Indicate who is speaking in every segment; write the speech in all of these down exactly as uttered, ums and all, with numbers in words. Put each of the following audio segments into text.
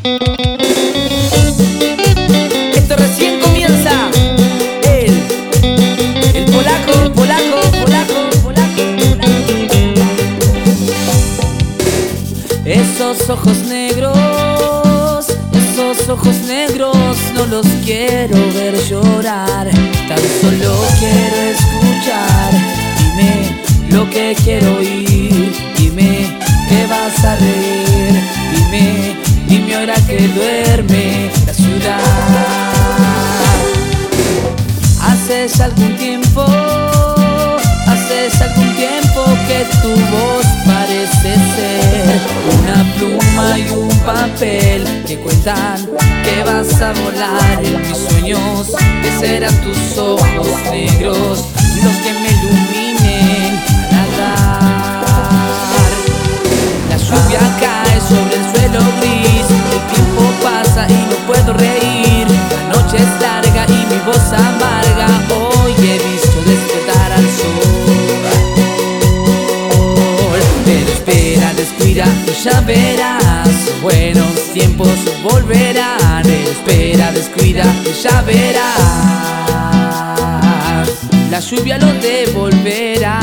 Speaker 1: Esto recién comienza. El, el polaco, polaco, polaco, polaco, polaco. Esos ojos negros, esos ojos negros, no los quiero ver llorar. Tan solo quiero escuchar. Dime lo que quiero oír. Dime que vas a reír. Dime, dime ahora que duerme la ciudad. Haces algún tiempo, haces algún tiempo que tu voz parece ser una pluma y un papel que cuentan que vas a volar en mis sueños, que serán tus ojos negros los que me iluminen al nadar. La lluvia cae sobre el suelo gris, el tiempo pasa y no puedo reír. La noche es larga y mi voz amarga, hoy he visto despertar al sol. Pero espera, descuida y ya verás, buenos tiempos volverán. Pero espera, descuida y ya verás, la lluvia lo devolverá.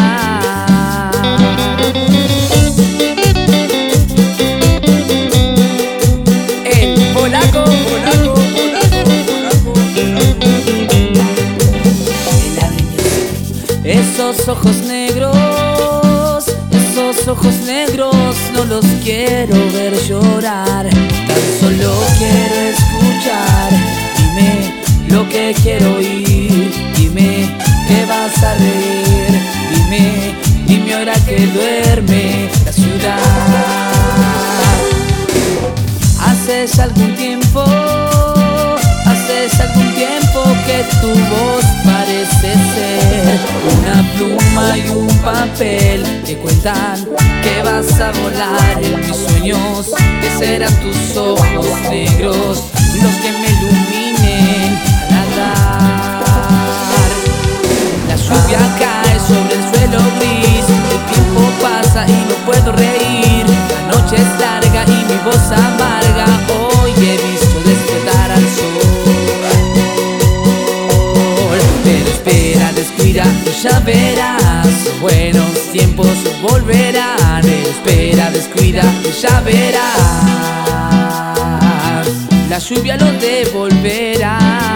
Speaker 1: Esos ojos negros, esos ojos negros, no los quiero ver llorar. Tan solo quiero escuchar. Dime lo que quiero oír. Dime que vas a reír. Dime, dime ahora que duerme la ciudad. Haces algún tiempo, haces algún tiempo que tu voz parece ser una pluma y un papel que cuentan que vas a volar en mis sueños, que serán tus ojos negros los que me iluminen al nadar. La lluvia cae sobre el suelo gris, el tiempo pasa y no puedo reír. La noche es larga y mi voz amarga, hoy he visto despertar al sol. Pero espera, descuida y ya verás, buenos tiempos volverán. Pero espera, descuida y ya verás, la lluvia lo devolverá.